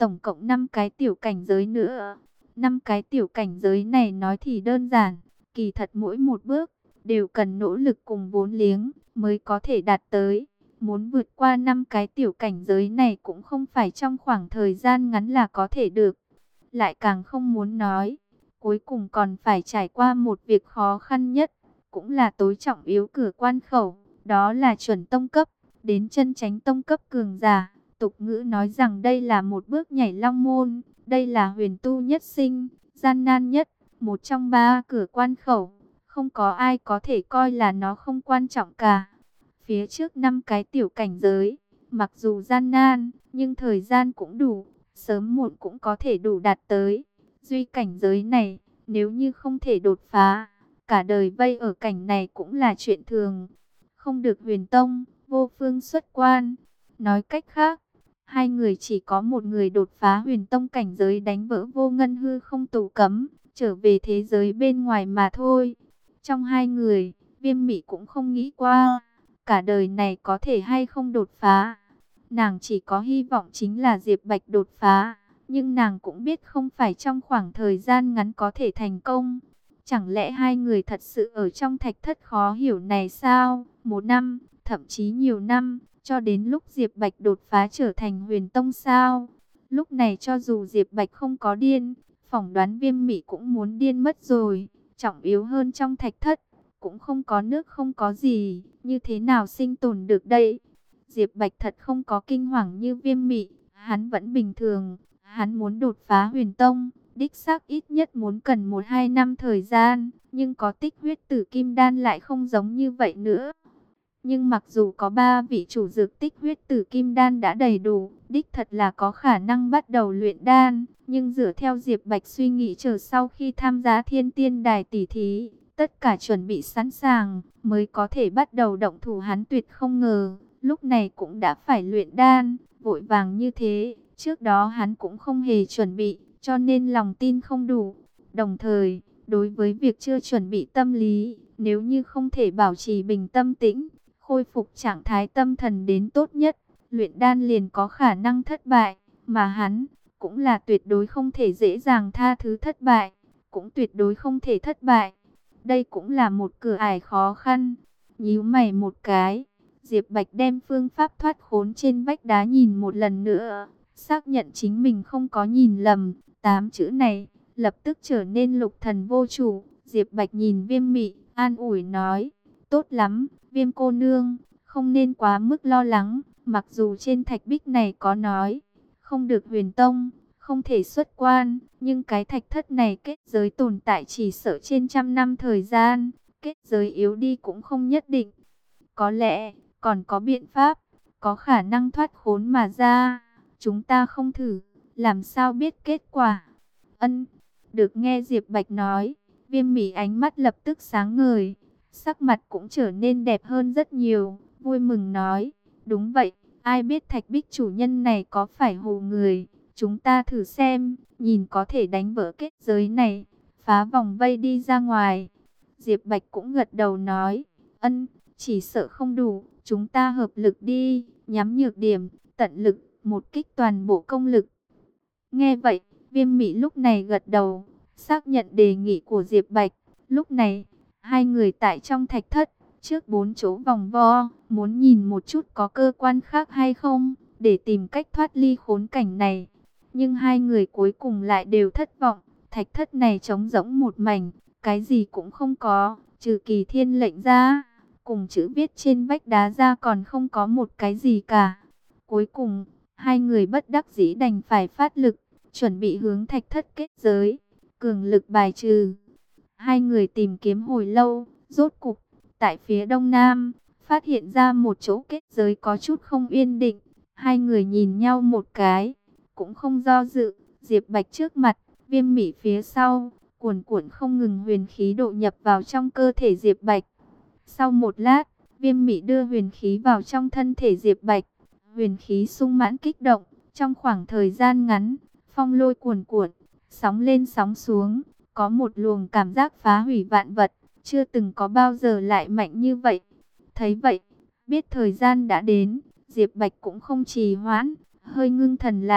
tổng cộng 5 cái tiểu cảnh giới nữa. 5 cái tiểu cảnh giới này nói thì đơn giản, kỳ thật mỗi một bước đều cần nỗ lực cùng vốn liếng mới có thể đạt tới. Muốn vượt qua 5 cái tiểu cảnh giới này cũng không phải trong khoảng thời gian ngắn là có thể được. Lại càng không muốn nói, cuối cùng còn phải trải qua một việc khó khăn nhất, cũng là tối trọng yếu cửa quan khẩu, đó là chuẩn tông cấp, đến chân chánh tông cấp cường giả. Tục ngữ nói rằng đây là một bước nhảy long môn, đây là huyền tu nhất sinh, gian nan nhất, một trong 3 cửa quan khẩu, không có ai có thể coi là nó không quan trọng cả. Phía trước 5 cái tiểu cảnh giới, mặc dù gian nan, nhưng thời gian cũng đủ, sớm muộn cũng có thể đủ đạt tới. Duy cảnh giới này, nếu như không thể đột phá, cả đời vây ở cảnh này cũng là chuyện thường. Không được huyền tông, vô phương xuất quan. Nói cách khác, hai người chỉ có một người đột phá huyền tông cảnh giới, đánh vỡ vô ngân hư không tù cấm, trở về thế giới bên ngoài mà thôi. Trong hai người, Viêm Mị cũng không nghĩ qua cả đời này có thể hay không đột phá. Nàng chỉ có hy vọng chính là Diệp Bạch đột phá, nhưng nàng cũng biết không phải trong khoảng thời gian ngắn có thể thành công. Chẳng lẽ hai người thật sự ở trong thạch thất khó hiểu này sao? 1 năm, thậm chí nhiều năm, cho đến lúc Diệp Bạch đột phá trở thành huyền tông sao? Lúc này cho dù Diệp Bạch không có điên, phỏng đoán Viêm Mị cũng muốn điên mất rồi. Trọng yếu hơn trong thạch thất, cũng không có nước không có gì, như thế nào sinh tồn được đây? Diệp Bạch thật không có kinh hoàng như Viêm Mị, hắn vẫn bình thường, hắn muốn đột phá huyền tông, đích xác ít nhất muốn cần 1-2 năm thời gian, nhưng có tích huyết tử kim đan lại không giống như vậy nữa. Nhưng mặc dù có 3 vị chủ dược tích huyết tử kim đan đã đầy đủ, đích thật là có khả năng bắt đầu luyện đan, nhưng dựa theo Diệp Bạch suy nghĩ, chờ sau khi tham gia Thiên Tiên Đài tỷ thí, tất cả chuẩn bị sẵn sàng, mới có thể bắt đầu động thủ. Hắn tuyệt không ngờ, lúc này cũng đã phải luyện đan, vội vàng như thế, trước đó hắn cũng không hề chuẩn bị, cho nên lòng tin không đủ. Đồng thời, đối với việc chưa chuẩn bị tâm lý, nếu như không thể bảo trì bình tâm tĩnh, khôi phục trạng thái tâm thần đến tốt nhất, luyện đan liền có khả năng thất bại, mà hắn cũng là tuyệt đối không thể dễ dàng tha thứ thất bại, cũng tuyệt đối không thể thất bại. Đây cũng là một cửa ải khó khăn. Nhíu mày một cái, Diệp Bạch đem phương pháp thoát khốn trên vách đá nhìn một lần nữa, xác nhận chính mình không có nhìn lầm, 8 chữ này lập tức trở nên lục thần vô chủ. Diệp Bạch nhìn Viêm Mị, an ủi nói, tốt lắm, Viêm cô nương, không nên quá mức lo lắng, mặc dù trên thạch bích này có nói, không được huyền tông, không thể xuất quan, nhưng cái thạch thất này kết giới tồn tại chỉ sợ trên 100 năm thời gian, kết giới yếu đi cũng không nhất định. Có lẽ, còn có biện pháp, có khả năng thoát khốn mà ra, chúng ta không thử, làm sao biết kết quả. Ân, được nghe Diệp Bạch nói, Viêm Mị ánh mắt lập tức sáng ngời, sắc mặt cũng trở nên đẹp hơn rất nhiều, vui mừng nói, đúng vậy, ai biết thạch bích chủ nhân này có phải hù người, chúng ta thử xem, nhìn có thể đánh vỡ kết giới này, phá vòng vây đi ra ngoài. Diệp Bạch cũng gật đầu nói, ân, chỉ sợ không đủ, chúng ta hợp lực đi, nhắm nhược điểm, tận lực, một kích toàn bộ công lực. Nghe vậy, Viêm Mị lúc này gật đầu, xác nhận đề nghị của Diệp Bạch. Lúc này, hai người tại trong thạch thất, trước 4 chỗ vòng vo, muốn nhìn một chút có cơ quan khác hay không, để tìm cách thoát ly khốn cảnh này. Nhưng hai người cuối cùng lại đều thất vọng, thạch thất này trống rỗng một mảnh, cái gì cũng không có, trừ kỳ thiên lệnh ra, cùng chữ viết trên vách đá ra còn không có một cái gì cả. Cuối cùng, hai người bất đắc dĩ đành phải phát lực, chuẩn bị hướng thạch thất kết giới, cường lực bài trừ. Hai người tìm kiếm hồi lâu, rốt cục, tại phía đông nam, phát hiện ra một chỗ kết giới có chút không yên định. Hai người nhìn nhau một cái, cũng không do dự, Diệp Bạch trước mặt, Viêm Mị phía sau, cuồn cuộn không ngừng huyền khí độ nhập vào trong cơ thể Diệp Bạch. Sau một lát, Viêm Mị đưa huyền khí vào trong thân thể Diệp Bạch, huyền khí sung mãn kích động, trong khoảng thời gian ngắn, phong lôi cuồn cuộn, sóng lên sóng xuống, có một luồng cảm giác phá hủy vạn vật, chưa từng có bao giờ lại mạnh như vậy. Thấy vậy, biết thời gian đã đến, Diệp Bạch cũng không trì hoãn, hơi ngưng thần lại,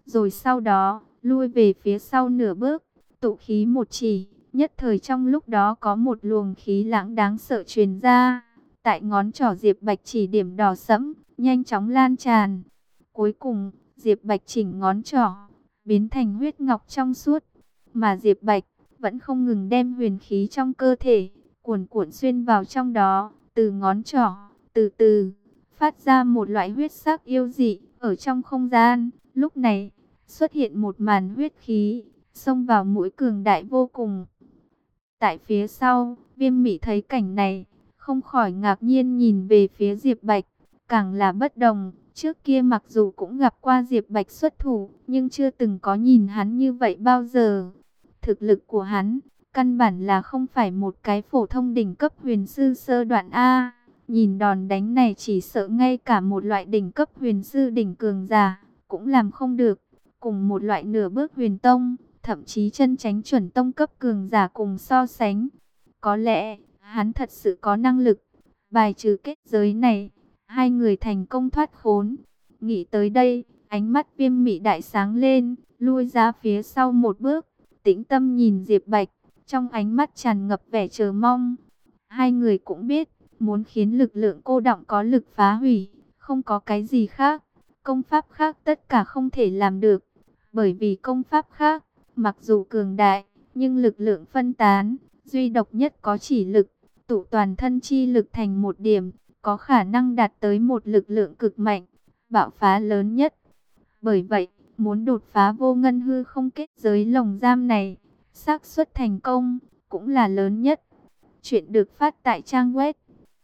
rồi sau đó lui về phía sau nửa bước, tụ khí một chỉ, nhất thời trong lúc đó có một luồng khí lãng đáng sợ truyền ra, tại ngón trỏ Diệp Bạch chỉ điểm đỏ sẫm, nhanh chóng lan tràn. Cuối cùng, Diệp Bạch chỉnh ngón trỏ, biến thành huyết ngọc trong suốt, mà Diệp Bạch vẫn không ngừng đem huyền khí trong cơ thể cuồn cuộn xuyên vào trong đó, từ ngón trỏ, từ từ phát ra một loại huyết sắc yêu dị ở trong không gian. Lúc này, xuất hiện một màn huyết khí xông vào mũi cường đại vô cùng. Tại phía sau, Viêm Mị thấy cảnh này, không khỏi ngạc nhiên nhìn về phía Diệp Bạch, càng là bất đồng. Trước kia mặc dù cũng gặp qua Diệp Bạch xuất thủ, nhưng chưa từng có nhìn hắn như vậy bao giờ. Thực lực của hắn, căn bản là không phải một cái phổ thông đỉnh cấp huyền sư sơ đoạn A. Nhìn đòn đánh này chỉ sợ ngay cả một loại đỉnh cấp huyền sư đỉnh cường giả cũng làm không được. Cùng một loại nửa bước huyền tông, thậm chí chân chánh chuẩn tông cấp cường giả cùng so sánh. Có lẽ, hắn thật sự có năng lực bài trừ kết giới này. Hai người thành công thoát khốn. Nghĩ tới đây, ánh mắt Viêm Mị đại sáng lên, lui ra phía sau một bước, tĩnh tâm nhìn Diệp Bạch, trong ánh mắt tràn ngập vẻ chờ mong. Hai người cũng biết, muốn khiến lực lượng cô đọng có lực phá hủy, không có cái gì khác, công pháp khác tất cả không thể làm được. Bởi vì công pháp khác, mặc dù cường đại, nhưng lực lượng phân tán, duy độc nhất có chỉ lực, tụ toàn thân chi lực thành một điểm, có khả năng đạt tới một lực lượng cực mạnh, bạo phá lớn nhất. Bởi vậy, muốn đột phá vô ngân hư không kết giới lồng giam này, xác suất thành công cũng là lớn nhất. Chuyện được phát tại trang web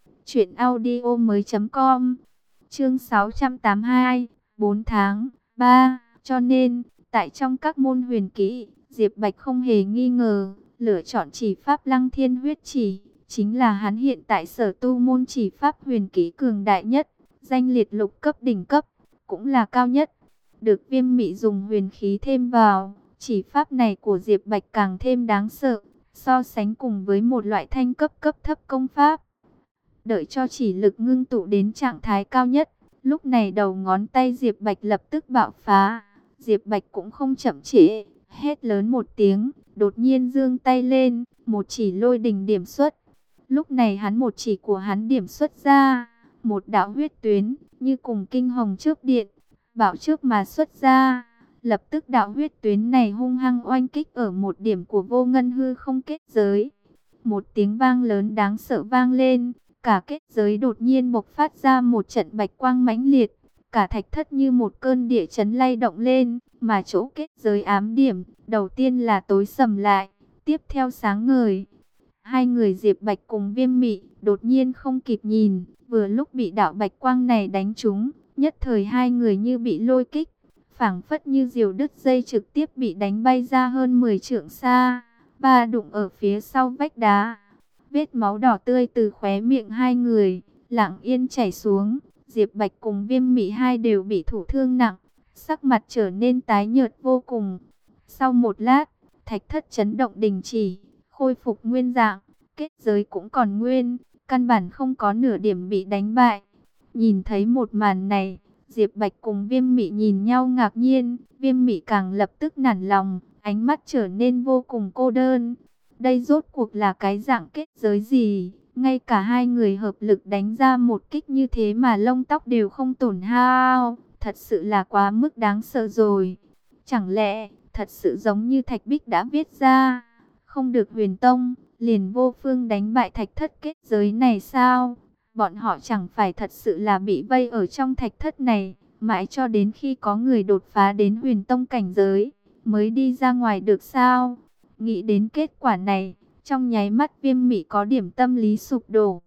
truyệnaudiomoi.com. Chương 682, 4 tháng 3. Cho nên, tại trong các môn huyền kỹ, Diệp Bạch không hề nghi ngờ, lựa chọn chỉ pháp Lăng Thiên huyết chỉ chính là hắn hiện tại sở tu môn chỉ pháp huyền kỹ cường đại nhất, danh liệt lục cấp đỉnh cấp, cũng là cao nhất. Được Viêm Mị dùng huyền khí thêm vào, chỉ pháp này của Diệp Bạch càng thêm đáng sợ, so sánh cùng với một loại thanh cấp cấp thấp công pháp. Đợi cho chỉ lực ngưng tụ đến trạng thái cao nhất, lúc này đầu ngón tay Diệp Bạch lập tức bạo phá. Diệp Bạch cũng không chậm trễ, hét lớn một tiếng, đột nhiên giương tay lên, một chỉ lôi đình điểm xuất. Lúc này một chỉ của hắn điểm xuất ra, một đạo huyết tuyến, như cùng kinh hồng chớp điện, bảo trước mà xuất ra. Lập tức đạo huyết tuyến này hung hăng oanh kích ở một điểm của vô ngân hư không kết giới. Một tiếng vang lớn đáng sợ vang lên, cả kết giới đột nhiên bộc phát ra một trận bạch quang mãnh liệt. Cả thạch thất như một cơn địa chấn lay động lên, mà chỗ kết giới ám điểm, đầu tiên là tối sầm lại, tiếp theo sáng ngời. Hai người Diệp Bạch cùng Viêm Mị đột nhiên không kịp nhìn, vừa lúc bị đạo bạch quang này đánh trúng, nhất thời hai người như bị lôi kích, phảng phất như diều đứt dây trực tiếp bị đánh bay ra hơn 10 trượng xa, ba đụng ở phía sau vách đá. Vết máu đỏ tươi từ khóe miệng hai người lặng yên chảy xuống. Diệp Bạch cùng Viêm Mị hai đều bị thụ thương nặng, sắc mặt trở nên tái nhợt vô cùng. Sau một lát, thạch thất chấn động đình chỉ, khôi phục nguyên dạng, kết giới cũng còn nguyên, căn bản không có nửa điểm bị đánh bại. Nhìn thấy một màn này, Diệp Bạch cùng Viêm Mị nhìn nhau ngạc nhiên, Viêm Mị càng lập tức nản lòng, ánh mắt trở nên vô cùng cô đơn. Đây rốt cuộc là cái dạng kết giới gì? Ngay cả hai người hợp lực đánh ra một kích như thế mà lông tóc đều không tổn hao, thật sự là quá mức đáng sợ rồi. Chẳng lẽ thật sự giống như Thạch Bích đã viết ra, không được huyền tông, liền vô phương đánh bại thạch thất kết giới này sao? Bọn họ chẳng phải thật sự là bị vây ở trong thạch thất này, mãi cho đến khi có người đột phá đến huyền tông cảnh giới, mới đi ra ngoài được sao? Nghĩ đến kết quả này, trong nháy mắt Viêm Mị có điểm tâm lý sụp đổ.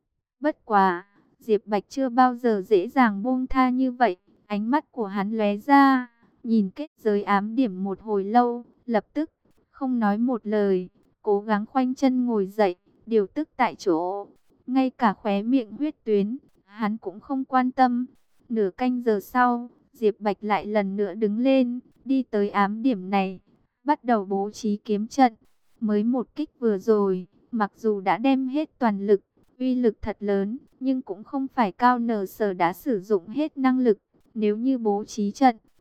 Bất quá, Diệp Bạch chưa bao giờ dễ dàng buông tha như vậy, ánh mắt của hắn lóe ra, nhìn kết giới ám điểm một hồi lâu, lập tức không nói một lời, cố gắng khoanh chân ngồi dậy, điều tức tại chỗ. Ngay cả khóe miệng huyết tuyến, hắn cũng không quan tâm. Nửa canh giờ sau, Diệp Bạch lại lần nữa đứng lên, đi tới ám điểm này, bắt đầu bố trí kiếm trận. Mới một kích vừa rồi, mặc dù đã đem hết toàn lực, uy lực thật lớn, nhưng cũng không phải Cao Nở Sở đã sử dụng hết năng lực. Nếu như bố trí trận,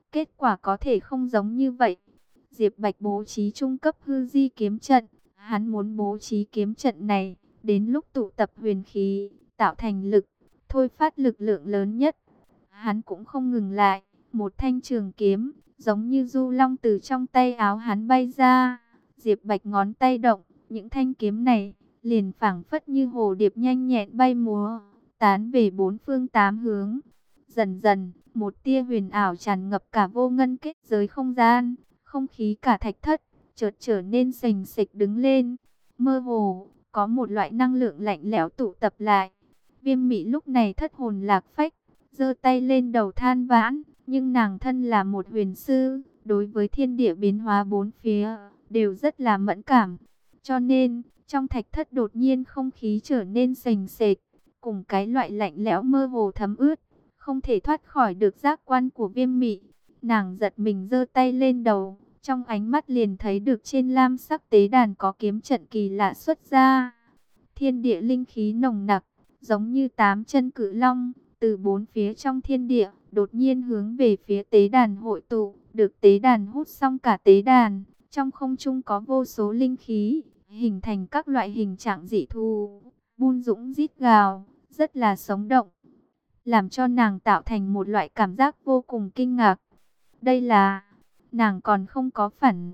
Kết quả có thể không giống như vậy. Diệp Bạch bố trí trung cấp hư di kiếm trận. Hắn muốn bố trí kiếm trận này, đến lúc tụ tập huyền khí, tạo thành lực, thôi phát lực lượng lớn nhất. Hắn cũng không ngừng lại, một thanh trường kiếm, giống như du long từ trong tay áo hắn bay ra. Diệp Bạch ngón tay động, những thanh kiếm này, liền phảng phất như hồ điệp nhanh nhẹn bay múa, tán về bốn phương tám hướng. Dần dần, một tia huyền ảo tràn ngập cả vô ngân kết giới không gian, không khí cả thạch thất chợt trở nên sềnh sịch đứng lên. Mơ hồ, có một loại năng lượng lạnh lẽo tụ tập lại. Viêm Mị lúc này thất hồn lạc phách, giơ tay lên đầu than vãn, nhưng nàng thân là một huyền sư, đối với thiên địa biến hóa bốn phía đều rất là mẫn cảm. Cho nên, trong thạch thất đột nhiên không khí trở nên sềnh sịch, cùng cái loại lạnh lẽo mơ hồ thấm ướt, không thể thoát khỏi được giác quan của Viêm Mị. Nàng giật mình giơ tay lên đầu, trong ánh mắt liền thấy được trên lam sắc tế đàn có kiếm trận kỳ lạ xuất ra. Thiên địa linh khí nồng nặc, giống như 8 chân cự long, từ bốn phía trong thiên địa, đột nhiên hướng về phía tế đàn hội tụ, được tế đàn hút xong cả tế đàn. Trong không trung có vô số linh khí, hình thành các loại hình trạng dị thù, bun dũng rít gào, rất là sống động, làm cho nàng tạo thành một loại cảm giác vô cùng kinh ngạc. Đây là, nàng còn không có phản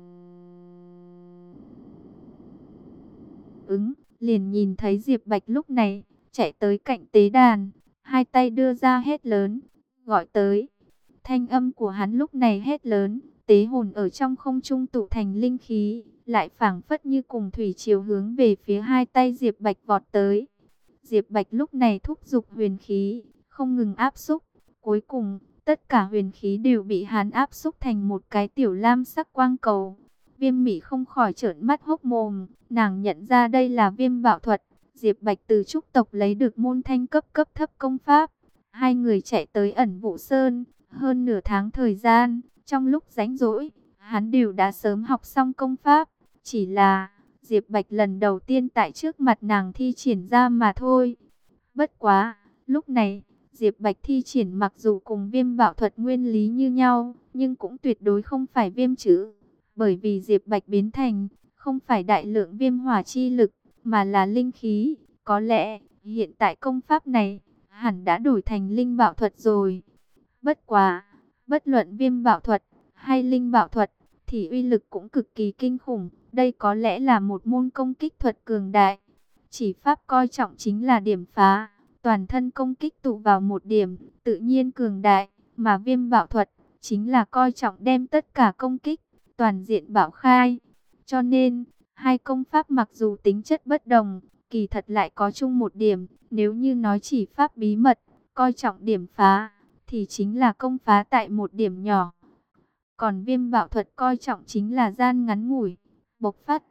ứng, liền nhìn thấy Diệp Bạch lúc này chạy tới cạnh tế đàn, hai tay đưa ra hét lớn, gọi tới. Thanh âm của hắn lúc này hét lớn, tế hồn ở trong không trung tụ thành linh khí, lại phảng phất như cùng thủy triều hướng về phía hai tay Diệp Bạch vọt tới. Diệp Bạch lúc này thúc giục huyền khí, không ngừng áp xúc, cuối cùng tất cả huyền khí đều bị hắn áp xúc thành một cái tiểu lam sắc quang cầu. Viêm Mị không khỏi trợn mắt hốc mồm, nàng nhận ra đây là Viêm Bảo Thuật. Diệp Bạch từ trúc tộc lấy được môn thanh cấp thấp công pháp. Hai người chạy tới Ẩn Vũ Sơn, hơn nửa tháng thời gian, trong lúc rảnh rỗi, hắn đều đã sớm học xong công pháp. Chỉ là, Diệp Bạch lần đầu tiên tại trước mặt nàng thi triển ra mà thôi. Bất quá, lúc này, Diệp Bạch thi triển mặc dù cùng Viêm Bảo Thuật nguyên lý như nhau, nhưng cũng tuyệt đối không phải viêm chữ. Bởi vì Diệp Bạch biến thành, không phải đại lượng viêm hỏa chi lực, mà là linh khí. Có lẽ, hiện tại công pháp này, hẳn đã đổi thành linh bảo thuật rồi. Bất quá, bất luận viêm bảo thuật, hay linh bảo thuật, thì uy lực cũng cực kỳ kinh khủng. Đây có lẽ là một môn công kích thuật cường đại. Chỉ pháp coi trọng chính là điểm phá, toàn thân công kích tụ vào một điểm, tự nhiên cường đại. Mà viêm bảo thuật, chính là coi trọng đem tất cả công kích, toàn diện bảo khai. Cho nên, hai công pháp mặc dù tính chất bất đồng, kỳ thật lại có chung một điểm. Nếu như nói chỉ pháp bí mật, coi trọng điểm phá, thì chính là công phá tại một điểm nhỏ. Còn viêm bảo thuật coi trọng chính là gian ngắn ngủi, bộc phát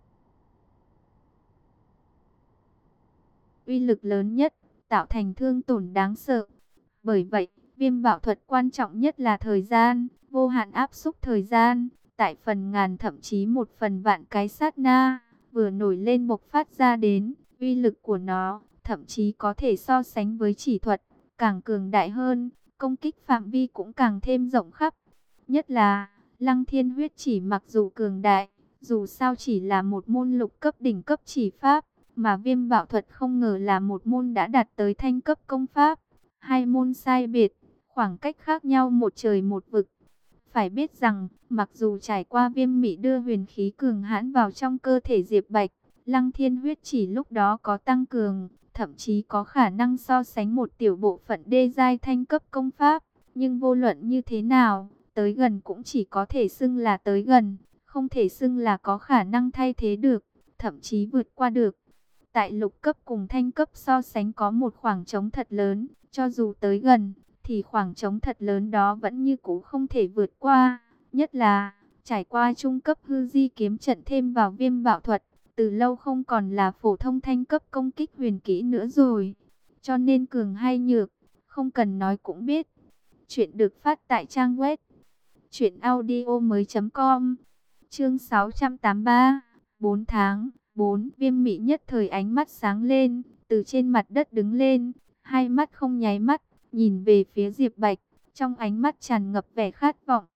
uy lực lớn nhất, tạo thành thương tổn đáng sợ. Bởi vậy, viêm bảo thuật quan trọng nhất là thời gian, vô hạn áp xúc thời gian. Tại phần ngàn thậm chí một phần vạn cái sát na, vừa nổi lên bộc phát ra đến, uy lực của nó, thậm chí có thể so sánh với chỉ thuật, càng cường đại hơn, công kích phạm vi cũng càng thêm rộng khắp. Nhất là, Lăng Thiên huyết chỉ mặc dù cường đại, dù sao chỉ là một môn lục cấp đỉnh cấp chỉ pháp, mà viêm bảo thuật không ngờ là một môn đã đạt tới thanh cấp công pháp. Hai môn sai biệt, khoảng cách khác nhau một trời một vực. Phải biết rằng, mặc dù trải qua Viêm Mị đưa huyền khí cường hãn vào trong cơ thể Diệp Bạch, Lăng Thiên huyết chỉ lúc đó có tăng cường, thậm chí có khả năng so sánh một tiểu bộ phận đê giai thanh cấp công pháp. Nhưng vô luận như thế nào, tới gần cũng chỉ có thể xưng là tới gần, không thể xưng là có khả năng thay thế được, thậm chí vượt qua được. Tại lục cấp cùng thanh cấp so sánh có một khoảng trống thật lớn, cho dù tới gần, thì khoảng trống thật lớn đó vẫn như cũ không thể vượt qua. Nhất là, trải qua trung cấp hư di kiếm trận thêm vào viêm bảo thuật, từ lâu không còn là phổ thông thanh cấp công kích huyền kỹ nữa rồi. Cho nên cường hay nhược, không cần nói cũng biết. Chuyện được phát tại trang web truyệnaudiomoi.com. Chương 683, 4 tháng, 4. Viêm Mị nhất thời ánh mắt sáng lên, từ trên mặt đất đứng lên, hai mắt không nháy mắt, nhìn về phía Diệp Bạch, trong ánh mắt tràn ngập vẻ khát vọng.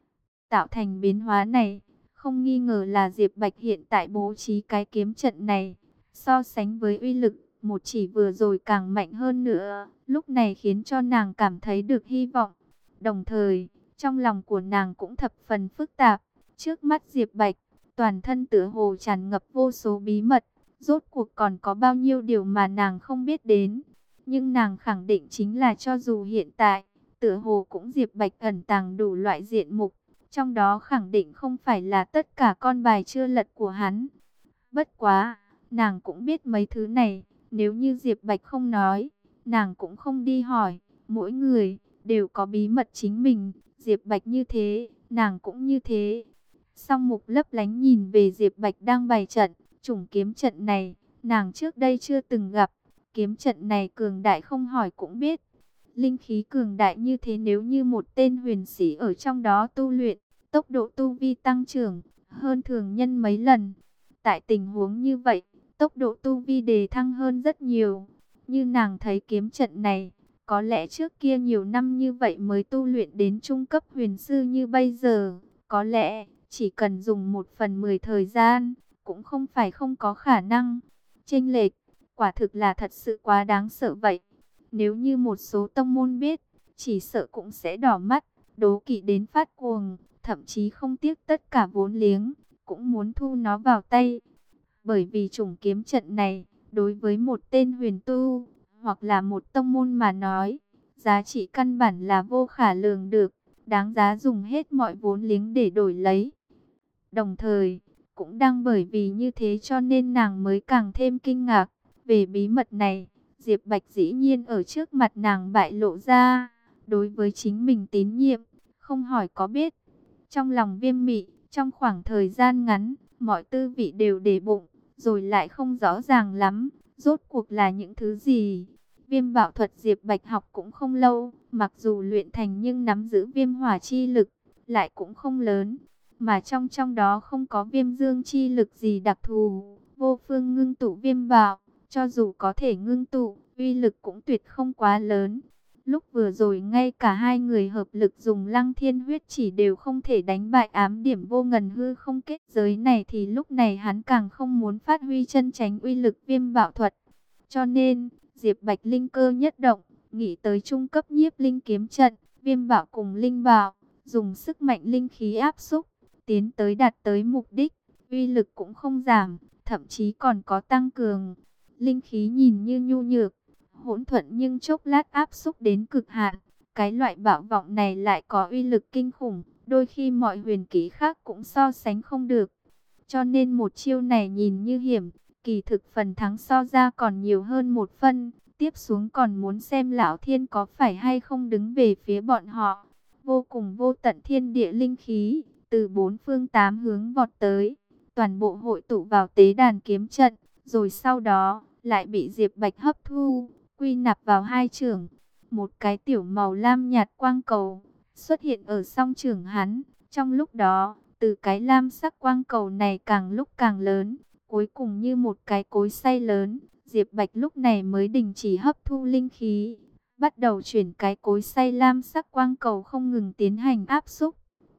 Tạo thành biến hóa này, không nghi ngờ là Diệp Bạch hiện tại bố trí cái kiếm trận này. So sánh với uy lực, một chỉ vừa rồi càng mạnh hơn nữa, lúc này khiến cho nàng cảm thấy được hy vọng. Đồng thời, trong lòng của nàng cũng thập phần phức tạp. Trước mắt Diệp Bạch, toàn thân tựa hồ tràn ngập vô số bí mật. Rốt cuộc còn có bao nhiêu điều mà nàng không biết đến. Nhưng nàng khẳng định chính là cho dù hiện tại, tựa hồ cũng Diệp Bạch ẩn tàng đủ loại diện mục. Trong đó khẳng định không phải là tất cả con bài chưa lật của hắn. Bất quá, nàng cũng biết mấy thứ này, nếu như Diệp Bạch không nói, nàng cũng không đi hỏi. Mỗi người đều có bí mật chính mình, Diệp Bạch như thế, nàng cũng như thế. Song Mục lấp lánh nhìn về Diệp Bạch đang bày trận, chủng kiếm trận này, nàng trước đây chưa từng gặp. Kiếm trận này cường đại không hỏi cũng biết. Linh khí cường đại như thế nếu như một tên huyền sĩ ở trong đó tu luyện, tốc độ tu vi tăng trưởng hơn thường nhân mấy lần. Tại tình huống như vậy, tốc độ tu vi đề thăng hơn rất nhiều. Như nàng thấy kiếm trận này, có lẽ trước kia nhiều năm như vậy mới tu luyện đến trung cấp huyền sư như bây giờ. Có lẽ chỉ cần dùng 1/10 thời gian, cũng không phải không có khả năng. Chênh lệch, quả thực là thật sự quá đáng sợ vậy. Nếu như một số tông môn biết, chỉ sợ cũng sẽ đỏ mắt, đố kỵ đến phát cuồng, thậm chí không tiếc tất cả vốn liếng, cũng muốn thu nó vào tay. Bởi vì chủng kiếm trận này, đối với một tên huyền tu, hoặc là một tông môn mà nói, giá trị căn bản là vô khả lường được, đáng giá dùng hết mọi vốn liếng để đổi lấy. Đồng thời, cũng đang bởi vì như thế cho nên nàng mới càng thêm kinh ngạc về bí mật này. Diệp Bạch dĩ nhiên ở trước mặt nàng bại lộ ra, đối với chính mình tín nhiệm, không hỏi có biết. Trong lòng Viêm Mị, trong khoảng thời gian ngắn, mọi tư vị đều để bụng, rồi lại không rõ ràng lắm, rốt cuộc là những thứ gì. Viêm bạo thuật Diệp Bạch học cũng không lâu, mặc dù luyện thành nhưng nắm giữ viêm hỏa chi lực, lại cũng không lớn. Mà trong đó không có viêm dương chi lực gì đặc thù, vô phương ngưng tụ viêm bạo. Cho dù có thể ngưng tụ, uy lực cũng tuyệt không quá lớn. Lúc vừa rồi ngay cả hai người hợp lực dùng Lăng Thiên huyết chỉ đều không thể đánh bại ám điểm vô ngần hư không kết giới này thì lúc này hắn càng không muốn phát huy chân chánh uy lực viêm bạo thuật. Cho nên, Diệp Bạch linh cơ nhất động, nghĩ tới trung cấp nhiếp linh kiếm trận, viêm bạo cùng linh bạo, dùng sức mạnh linh khí áp xúc, tiến tới đạt tới mục đích, uy lực cũng không giảm, thậm chí còn có tăng cường. Linh khí nhìn như nhu nhược, hỗn thuận nhưng chốc lát áp xúc đến cực hạn. Cái loại bạo vọng này lại có uy lực kinh khủng, đôi khi mọi huyền kỹ khác cũng so sánh không được. Cho nên một chiêu này nhìn như hiểm, kỳ thực phần thắng so ra còn nhiều hơn một phân. Tiếp xuống còn muốn xem Lão Thiên có phải hay không đứng về phía bọn họ. Vô cùng vô tận thiên địa linh khí, từ bốn phương tám hướng vọt tới, toàn bộ hội tụ vào tế đàn kiếm trận. Rồi sau đó, lại bị Diệp Bạch hấp thu, quy nạp vào hai chưởng. Một cái tiểu màu lam nhạt quang cầu, xuất hiện ở song chưởng hắn. Trong lúc đó, từ cái lam sắc quang cầu này càng lúc càng lớn, cuối cùng như một cái cối xay lớn. Diệp Bạch lúc này mới đình chỉ hấp thu linh khí, bắt đầu chuyển cái cối xay lam sắc quang cầu không ngừng tiến hành áp xúc.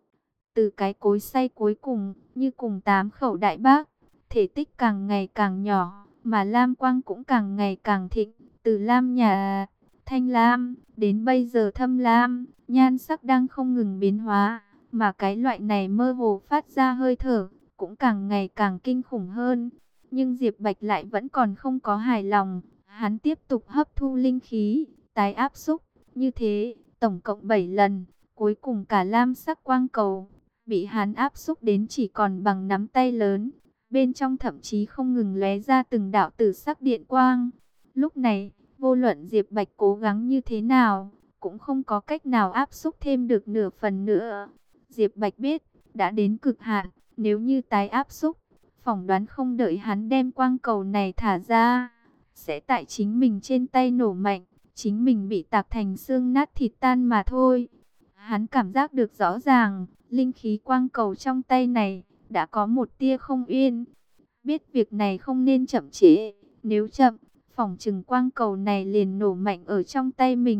Từ cái cối xay cuối cùng, như cùng 8 khẩu đại bác, thể tích càng ngày càng nhỏ, mà lam quang cũng càng ngày càng thịnh, từ lam nhà thanh lam đến bây giờ thâm lam, nhan sắc đang không ngừng biến hóa, mà cái loại này mơ hồ phát ra hơi thở, cũng càng ngày càng kinh khủng hơn. Nhưng Diệp Bạch lại vẫn còn không có hài lòng, hắn tiếp tục hấp thu linh khí, tái áp xúc, như thế, tổng cộng 7 lần, cuối cùng cả lam sắc quang cầu bị hắn áp xúc đến chỉ còn bằng nắm tay lớn. Bên trong thậm chí không ngừng lóe ra từng đạo tử sắc điện quang. Lúc này, vô luận Diệp Bạch cố gắng như thế nào, cũng không có cách nào áp xúc thêm được nửa phần nữa. Diệp Bạch biết, đã đến cực hạn, nếu như tái áp xúc, phỏng đoán không đợi hắn đem quang cầu này thả ra, sẽ tại chính mình trên tay nổ mạnh, chính mình bị tạc thành xương nát thịt tan mà thôi. Hắn cảm giác được rõ ràng, linh khí quang cầu trong tay này đã có một tia không yên. Biết việc này không nên chậm trễ, nếu chậm, phỏng chừng quang cầu này liền nổ mạnh ở trong tay mình.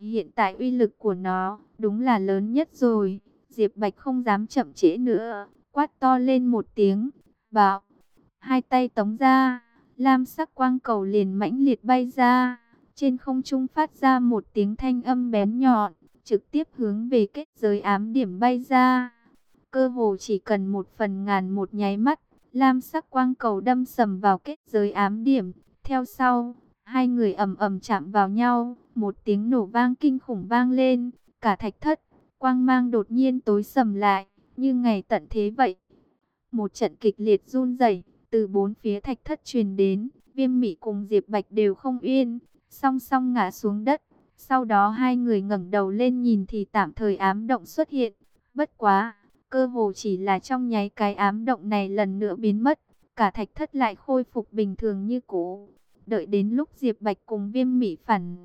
Hiện tại uy lực của nó đúng là lớn nhất rồi. Diệp Bạch không dám chậm trễ nữa, quát to lên một tiếng, bảo, hai tay tống ra, lam sắc quang cầu liền mãnh liệt bay ra, trên không trung phát ra một tiếng thanh âm bén nhọn, trực tiếp hướng về kết giới ám điểm bay ra. Cơ hồ chỉ cần 1/1000 một nháy mắt, lam sắc quang cầu đâm sầm vào kết giới ám điểm. Theo sau, hai người ầm ầm chạm vào nhau, một tiếng nổ vang kinh khủng vang lên, cả thạch thất, quang mang đột nhiên tối sầm lại, như ngày tận thế vậy. Một trận kịch liệt run rẩy từ bốn phía thạch thất truyền đến, Viêm Mị cùng Diệp Bạch đều không yên, song song ngã xuống đất. Sau đó hai người ngẩng đầu lên nhìn thì tạm thời ám động xuất hiện. Bất quá, cơ hồ chỉ là trong nháy cái ám động này lần nữa biến mất, cả thạch thất lại khôi phục bình thường như cũ. Đợi đến lúc Diệp Bạch cùng Viêm Mị phản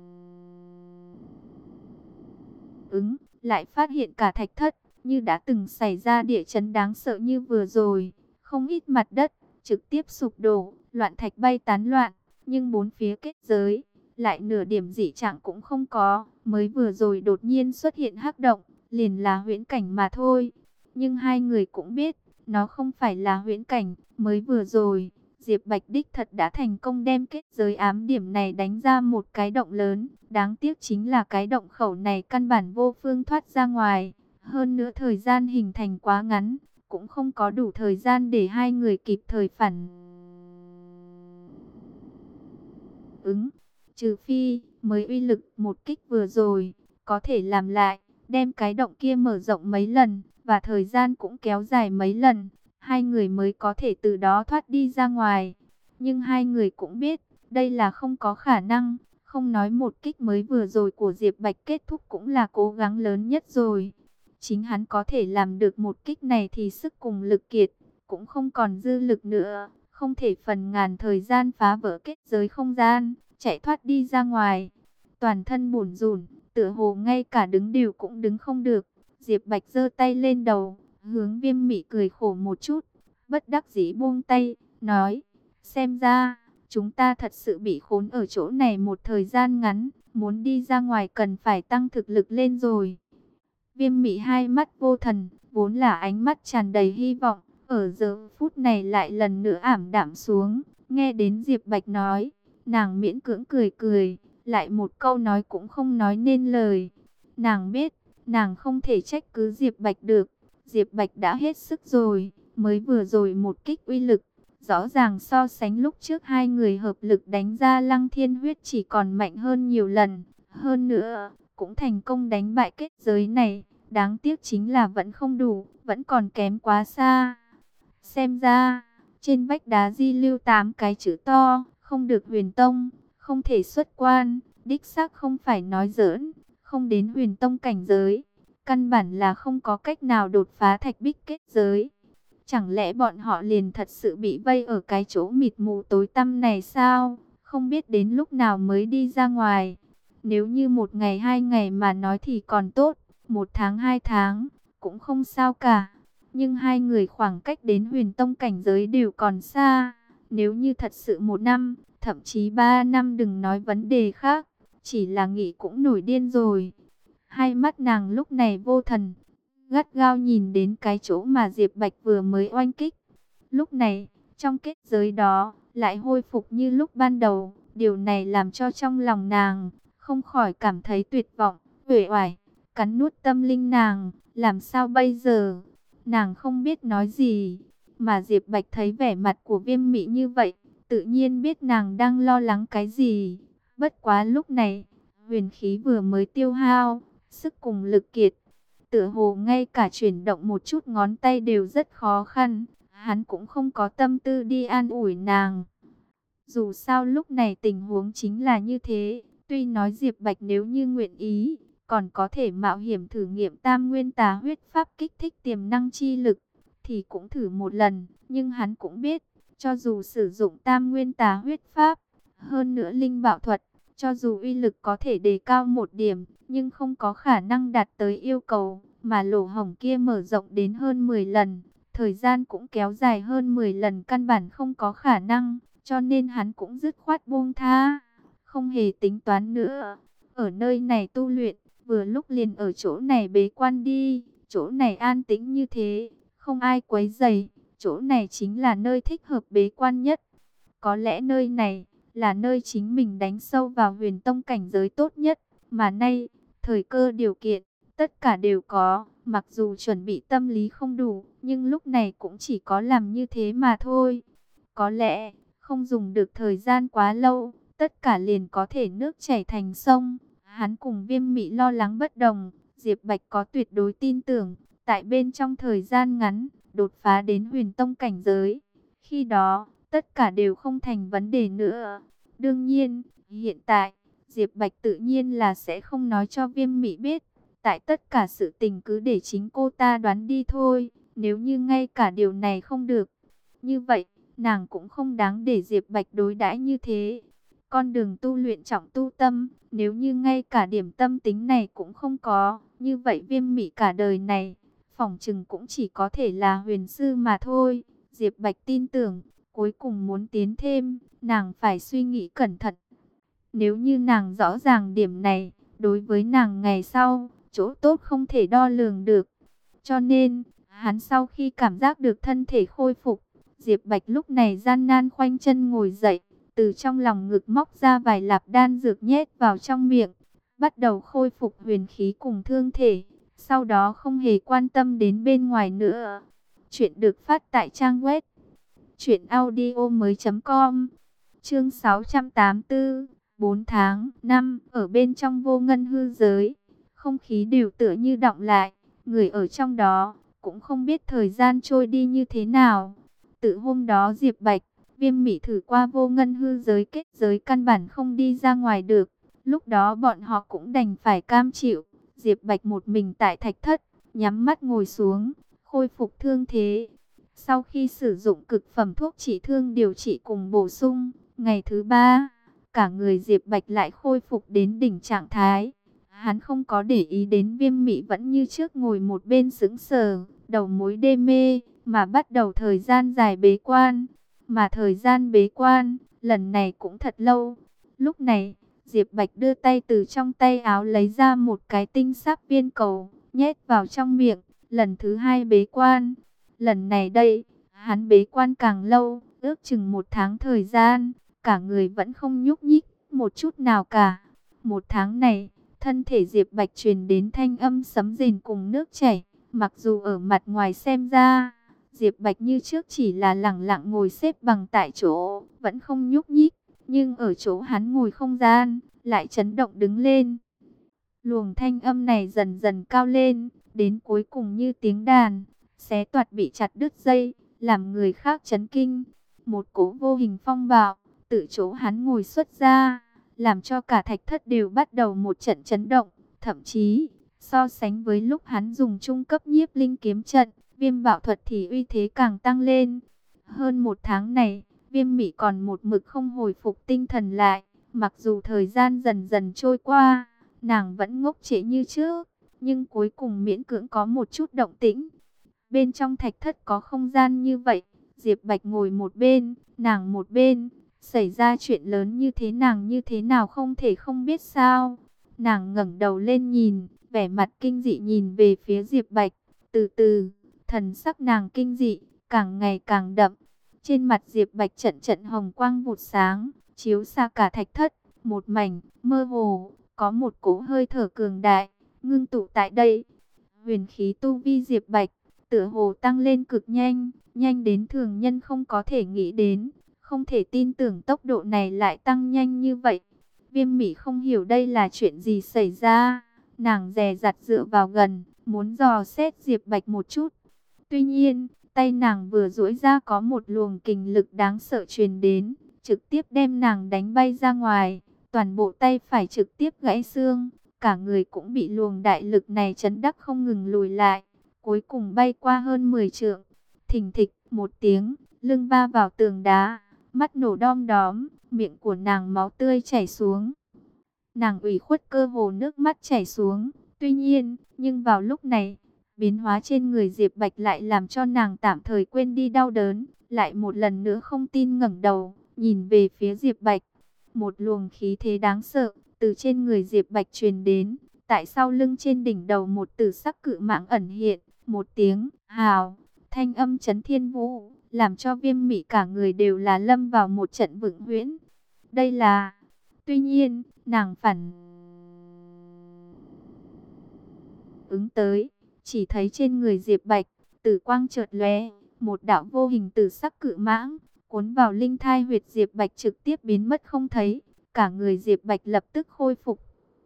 ứng, lại phát hiện cả thạch thất như đã từng xảy ra địa chấn đáng sợ như vừa rồi, không ít mặt đất trực tiếp sụp đổ, loạn thạch bay tán loạn, nhưng bốn phía kết giới lại nửa điểm dị trạng cũng không có. Mới vừa rồi đột nhiên xuất hiện hắc động, liền là huyễn cảnh mà thôi. Nhưng hai người cũng biết, nó không phải là huyễn cảnh. Mới vừa rồi, Diệp Bạch đích thật đã thành công đem kết giới ám điểm này đánh ra một cái động lớn. Đáng tiếc chính là cái động khẩu này căn bản vô phương thoát ra ngoài. Hơn nữa thời gian hình thành quá ngắn, cũng không có đủ thời gian để hai người kịp thời phản ứng. Trừ phi, mới uy lực một kích vừa rồi, có thể làm lại, đem cái động kia mở rộng mấy lần, và thời gian cũng kéo dài mấy lần, hai người mới có thể từ đó thoát đi ra ngoài. Nhưng hai người cũng biết, đây là không có khả năng, không nói một kích mới vừa rồi của Diệp Bạch kết thúc cũng là cố gắng lớn nhất rồi. Chính hắn có thể làm được một kích này thì sức cùng lực kiệt, cũng không còn dư lực nữa, không thể phần ngàn thời gian phá vỡ kết giới không gian, chạy thoát đi ra ngoài. Toàn thân bủn rủn, tựa hồ ngay cả đứng đều cũng đứng không được. Diệp Bạch giơ tay lên đầu, hướng Viêm Mị cười khổ một chút, bất đắc dĩ buông tay, nói, xem ra, chúng ta thật sự bị khốn ở chỗ này một thời gian ngắn, muốn đi ra ngoài cần phải tăng thực lực lên rồi. Viêm Mị hai mắt vô thần, vốn là ánh mắt tràn đầy hy vọng, ở giờ phút này lại lần nữa ảm đạm xuống. Nghe đến Diệp Bạch nói, nàng miễn cưỡng cười cười, lại một câu nói cũng không nói nên lời. Nàng biết, nàng không thể trách cứ Diệp Bạch được. Diệp Bạch đã hết sức rồi, mới vừa rồi một kích uy lực, rõ ràng so sánh lúc trước hai người hợp lực đánh ra Lăng Thiên Huyết chỉ còn mạnh hơn nhiều lần. Hơn nữa, cũng thành công đánh bại kết giới này. Đáng tiếc chính là vẫn không đủ, vẫn còn kém quá xa. Xem ra, trên vách đá di lưu 8 cái chữ to, không được huyền tông, không thể xuất quan, đích xác không phải nói giỡn, không đến huyền tông cảnh giới. Căn bản là không có cách nào đột phá thạch bích kết giới. Chẳng lẽ bọn họ liền thật sự bị vây ở cái chỗ mịt mù tối tăm này sao? Không biết đến lúc nào mới đi ra ngoài. Nếu như một ngày 2 ngày mà nói thì còn tốt, 1 tháng 2 tháng cũng không sao cả. Nhưng hai người khoảng cách đến huyền tông cảnh giới đều còn xa. Nếu như thật sự 1 năm, thậm chí 3 năm đừng nói vấn đề khác, chỉ là nghĩ cũng nổi điên rồi. Hai mắt nàng lúc này vô thần, gắt gao nhìn đến cái chỗ mà Diệp Bạch vừa mới oanh kích. Lúc này, trong kết giới đó, lại hồi phục như lúc ban đầu. Điều này làm cho trong lòng nàng, không khỏi cảm thấy tuyệt vọng, uể oải, cắn nuốt tâm linh nàng. Làm sao bây giờ? Nàng không biết nói gì. Mà Diệp Bạch thấy vẻ mặt của Viêm Mị như vậy, tự nhiên biết nàng đang lo lắng cái gì. Bất quá lúc này, huyền khí vừa mới tiêu hao, sức cùng lực kiệt, tựa hồ ngay cả chuyển động một chút ngón tay đều rất khó khăn. Hắn cũng không có tâm tư đi an ủi nàng. Dù sao lúc này tình huống chính là như thế. Tuy nói Diệp Bạch nếu như nguyện ý, còn có thể mạo hiểm thử nghiệm tam nguyên tà huyết pháp kích thích tiềm năng chi lực, thì cũng thử một lần. Nhưng hắn cũng biết, cho dù sử dụng tam nguyên tà huyết pháp, hơn nữa linh bảo thuật, cho dù uy lực có thể đề cao một điểm, nhưng không có khả năng đạt tới yêu cầu, mà lỗ hổng kia mở rộng đến hơn 10 lần, thời gian cũng kéo dài hơn 10 lần, căn bản không có khả năng, cho nên hắn cũng dứt khoát buông tha, không hề tính toán nữa. ở nơi này tu luyện, vừa lúc liền ở chỗ này bế quan đi, chỗ này an tĩnh như thế, không ai quấy rầy, chỗ này chính là nơi thích hợp bế quan nhất. Có lẽ nơi này là nơi chính mình đánh sâu vào huyền tông cảnh giới tốt nhất, mà nay, thời cơ điều kiện, tất cả đều có, mặc dù chuẩn bị tâm lý không đủ, nhưng lúc này cũng chỉ có làm như thế mà thôi. Có lẽ, không dùng được thời gian quá lâu, tất cả liền có thể nước chảy thành sông. Hắn cùng Viêm Mị lo lắng bất đồng, Diệp Bạch có tuyệt đối tin tưởng, tại bên trong thời gian ngắn, đột phá đến huyền tông cảnh giới. Khi đó, tất cả đều không thành vấn đề nữa. Đương nhiên, hiện tại, Diệp Bạch tự nhiên là sẽ không nói cho Viêm Mị biết. Tại tất cả sự tình cứ để chính cô ta đoán đi thôi. Nếu như ngay cả điều này không được, như vậy, nàng cũng không đáng để Diệp Bạch đối đãi như thế. Con đường tu luyện trọng tu tâm, nếu như ngay cả điểm tâm tính này cũng không có, như vậy Viêm Mị cả đời này, phỏng chừng cũng chỉ có thể là huyền sư mà thôi. Diệp Bạch tin tưởng, cuối cùng muốn tiến thêm, nàng phải suy nghĩ cẩn thận. Nếu như nàng rõ ràng điểm này, đối với nàng ngày sau, chỗ tốt không thể đo lường được. Cho nên, hắn sau khi cảm giác được thân thể khôi phục, Diệp Bạch lúc này gian nan khoanh chân ngồi dậy, từ trong lòng ngực móc ra vài lạp đan dược nhét vào trong miệng, bắt đầu khôi phục huyền khí cùng thương thể, sau đó không hề quan tâm đến bên ngoài nữa. Chuyện được phát tại trang web truyệnaudiomoi.com. Chương 684, 4 tháng, năm, ở bên trong vô ngân hư giới, không khí đều tựa như đọng lại, người ở trong đó cũng không biết thời gian trôi đi như thế nào. Từ hôm đó Diệp Bạch, Viêm Mị thử qua vô ngân hư giới kết giới căn bản không đi ra ngoài được, lúc đó bọn họ cũng đành phải cam chịu. Diệp Bạch một mình tại thạch thất, nhắm mắt ngồi xuống, khôi phục thương thế. Sau khi sử dụng cực phẩm thuốc trị thương điều trị cùng bổ sung, ngày thứ 3, cả người Diệp Bạch lại khôi phục đến đỉnh trạng thái. Hắn không có để ý đến Viêm Mị vẫn như trước ngồi một bên sững sờ, đầu mối đê mê, mà bắt đầu thời gian dài bế quan. Mà thời gian bế quan, lần này cũng thật lâu. Lúc này, Diệp Bạch đưa tay từ trong tay áo lấy ra một cái tinh sắc viên cầu, nhét vào trong miệng, lần thứ 2 bế quan. Lần này đây, hắn bế quan càng lâu, ước chừng 1 tháng thời gian, cả người vẫn không nhúc nhích một chút nào cả. 1 tháng này, thân thể Diệp Bạch truyền đến thanh âm sấm rền cùng nước chảy, mặc dù ở mặt ngoài xem ra, Diệp Bạch như trước chỉ là lẳng lặng ngồi xếp bằng tại chỗ, vẫn không nhúc nhích, nhưng ở chỗ hắn ngồi không gian, lại chấn động đứng lên. Luồng thanh âm này dần dần cao lên, đến cuối cùng như tiếng đàn, xé toạc bị chặt đứt dây, làm người khác chấn kinh. Một cỗ vô hình phong bạo, từ chỗ hắn ngồi xuất ra, làm cho cả thạch thất đều bắt đầu một trận chấn động. Thậm chí, so sánh với lúc hắn dùng trung cấp nhiếp linh kiếm trận, Viêm bạo thuật thì uy thế càng tăng lên. Hơn 1 tháng này, Viêm Mị còn một mực không hồi phục tinh thần lại. Mặc dù thời gian dần dần trôi qua, nàng vẫn ngốc trệ như trước, nhưng cuối cùng miễn cưỡng có một chút động tĩnh. Bên trong thạch thất có không gian như vậy, Diệp Bạch ngồi một bên, nàng một bên, xảy ra chuyện lớn như thế nàng như thế nào không thể không biết sao. Nàng ngẩng đầu lên nhìn, vẻ mặt kinh dị nhìn về phía Diệp Bạch, từ từ, thần sắc nàng kinh dị, càng ngày càng đậm. Trên mặt Diệp Bạch trận trận hồng quang vụt sáng, chiếu xa cả thạch thất, một mảnh, mơ hồ, có một cỗ hơi thở cường đại, ngưng tụ tại đây. Huyền khí tu vi Diệp Bạch, tựa hồ tăng lên cực nhanh, nhanh đến thường nhân không có thể nghĩ đến, không thể tin tưởng tốc độ này lại tăng nhanh như vậy. Viêm Mị không hiểu đây là chuyện gì xảy ra, nàng dè dặt dựa vào gần, muốn dò xét Diệp Bạch một chút. Tuy nhiên, tay nàng vừa duỗi ra có một luồng kình lực đáng sợ truyền đến, trực tiếp đem nàng đánh bay ra ngoài, toàn bộ tay phải trực tiếp gãy xương, cả người cũng bị luồng đại lực này chấn đắc không ngừng lùi lại, cuối cùng bay qua hơn 10 trượng. Thình thịch một tiếng, lưng va vào tường đá, mắt nổ đom đóm, miệng của nàng máu tươi chảy xuống. Nàng ủy khuất cơ hồ nước mắt chảy xuống, tuy nhiên, nhưng vào lúc này, biến hóa trên người Diệp Bạch lại làm cho nàng tạm thời quên đi đau đớn, lại một lần nữa không tin ngẩng đầu, nhìn về phía Diệp Bạch. Một luồng khí thế đáng sợ, từ trên người Diệp Bạch truyền đến. Tại sau lưng trên đỉnh đầu một tử sắc cự mãng ẩn hiện, một tiếng hào, thanh âm chấn thiên vũ, làm cho Viêm Mị cả người đều là lâm vào một trận vựng huyễn. Đây là... Tuy nhiên, nàng phản ứng tới, chỉ thấy trên người Diệp Bạch, tử quang chợt lóe, một đạo vô hình tử sắc cự mãng cuốn vào linh thai huyệt Diệp Bạch trực tiếp biến mất không thấy, cả người Diệp Bạch lập tức khôi phục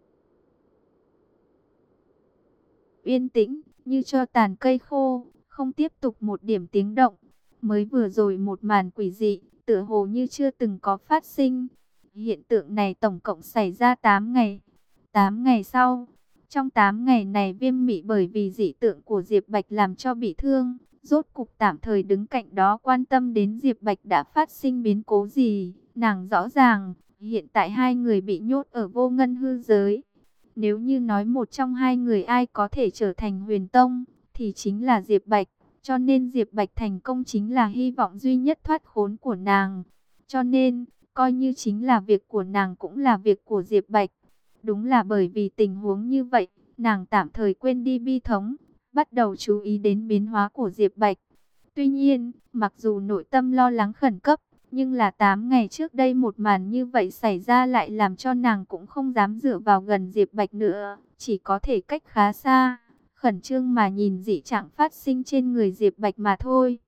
yên tĩnh, như cho tàn cây khô, không tiếp tục một điểm tiếng động. Mới vừa rồi một màn quỷ dị, tựa hồ như chưa từng có phát sinh. Hiện tượng này tổng cộng xảy ra 8 ngày. 8 ngày sau, trong 8 ngày này Viêm Mị bởi vì dị tượng của Diệp Bạch làm cho bị thương, rốt cục tạm thời đứng cạnh đó quan tâm đến Diệp Bạch đã phát sinh biến cố gì. Nàng rõ ràng, hiện tại hai người bị nhốt ở vô ngân hư giới. Nếu như nói một trong hai người ai có thể trở thành huyền tông, thì chính là Diệp Bạch. Cho nên Diệp Bạch thành công chính là hy vọng duy nhất thoát khốn của nàng. Cho nên, coi như chính là việc của nàng cũng là việc của Diệp Bạch. Đúng là bởi vì tình huống như vậy, nàng tạm thời quên đi bi thống, bắt đầu chú ý đến biến hóa của Diệp Bạch. Tuy nhiên, mặc dù nội tâm lo lắng khẩn cấp, nhưng là 8 ngày trước đây một màn như vậy xảy ra lại làm cho nàng cũng không dám dựa vào gần Diệp Bạch nữa, chỉ có thể cách khá xa, khẩn trương mà nhìn dị trạng phát sinh trên người Diệp Bạch mà thôi.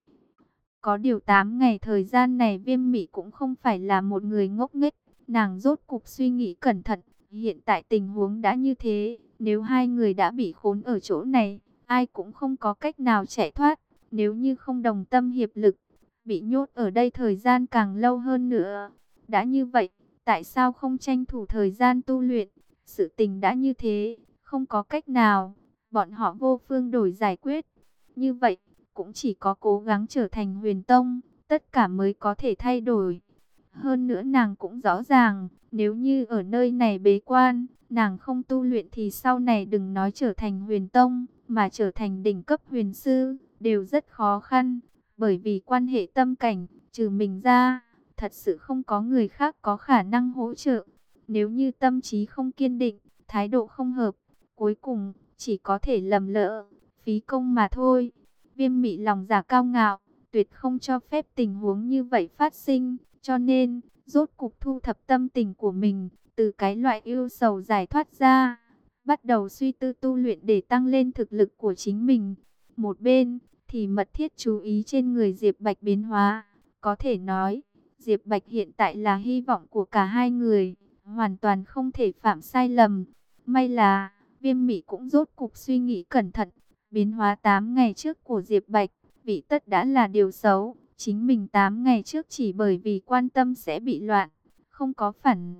Có điều 8 ngày thời gian này Viêm Mị cũng không phải là một người ngốc nghếch, nàng rốt cục suy nghĩ cẩn thận, hiện tại tình huống đã như thế, nếu hai người đã bị khốn ở chỗ này, ai cũng không có cách nào chạy thoát, nếu như không đồng tâm hiệp lực, bị nhốt ở đây thời gian càng lâu hơn nữa. Đã như vậy, tại sao không tranh thủ thời gian tu luyện? Sự tình đã như thế, không có cách nào, bọn họ vô phương đổi giải quyết. Như vậy, cũng chỉ có cố gắng trở thành huyền tông, tất cả mới có thể thay đổi. Hơn nữa nàng cũng rõ ràng, nếu như ở nơi này bế quan, nàng không tu luyện thì sau này đừng nói trở thành huyền tông, mà trở thành đỉnh cấp huyền sư, đều rất khó khăn. Bởi vì quan hệ tâm cảnh, trừ mình ra, thật sự không có người khác có khả năng hỗ trợ. Nếu như tâm trí không kiên định, thái độ không hợp, cuối cùng chỉ có thể lầm lỡ, phí công mà thôi. Viêm Mị lòng dạ cao ngạo, tuyệt không cho phép tình huống như vậy phát sinh, cho nên rốt cục thu thập tâm tình của mình, từ cái loại ưu sầu giải thoát ra, bắt đầu suy tư tu luyện để tăng lên thực lực của chính mình. Một bên thì mật thiết chú ý trên người Diệp Bạch biến hóa, có thể nói, Diệp Bạch hiện tại là hy vọng của cả hai người, hoàn toàn không thể phạm sai lầm. May là Viêm Mị cũng rốt cục suy nghĩ cẩn thận, biến hóa 8 ngày trước của Diệp Bạch, vị tất đã là điều xấu. Chính mình 8 ngày trước chỉ bởi vì quan tâm sẽ bị loạn, không có phản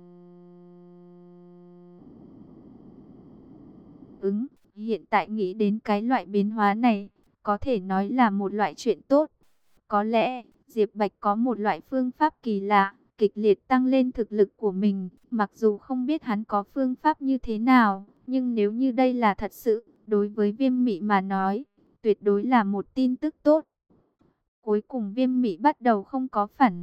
ứng. Hiện tại nghĩ đến cái loại biến hóa này, có thể nói là một loại chuyện tốt. Có lẽ, Diệp Bạch có một loại phương pháp kỳ lạ, kịch liệt tăng lên thực lực của mình. Mặc dù không biết hắn có phương pháp như thế nào, nhưng nếu như đây là thật sự, đối với Viêm Mị mà nói, tuyệt đối là một tin tức tốt. Cuối cùng Viêm Mị bắt đầu không có phản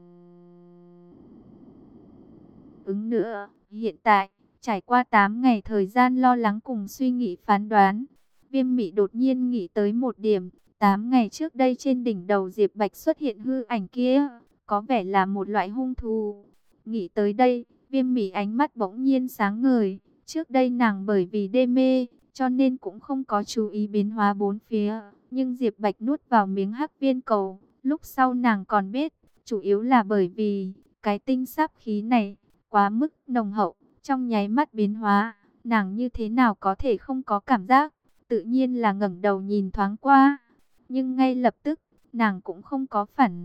ứng nữa. Hiện tại, trải qua 8 ngày thời gian lo lắng cùng suy nghĩ phán đoán, Viêm Mị đột nhiên nghĩ tới một điểm. 8 ngày trước đây trên đỉnh đầu Diệp Bạch xuất hiện hư ảnh kia, có vẻ là một loại hung thú. Nghĩ tới đây, Viêm Mị ánh mắt bỗng nhiên sáng ngời. Trước đây nàng bởi vì đê mê, cho nên cũng không có chú ý biến hóa bốn phía. Nhưng Diệp Bạch nuốt vào miếng hắc viên cầu, lúc sau nàng còn biết, chủ yếu là bởi vì cái tinh sáp khí này quá mức nồng hậu, trong nháy mắt biến hóa, nàng như thế nào có thể không có cảm giác, tự nhiên là ngẩng đầu nhìn thoáng qua, nhưng ngay lập tức, nàng cũng không có phản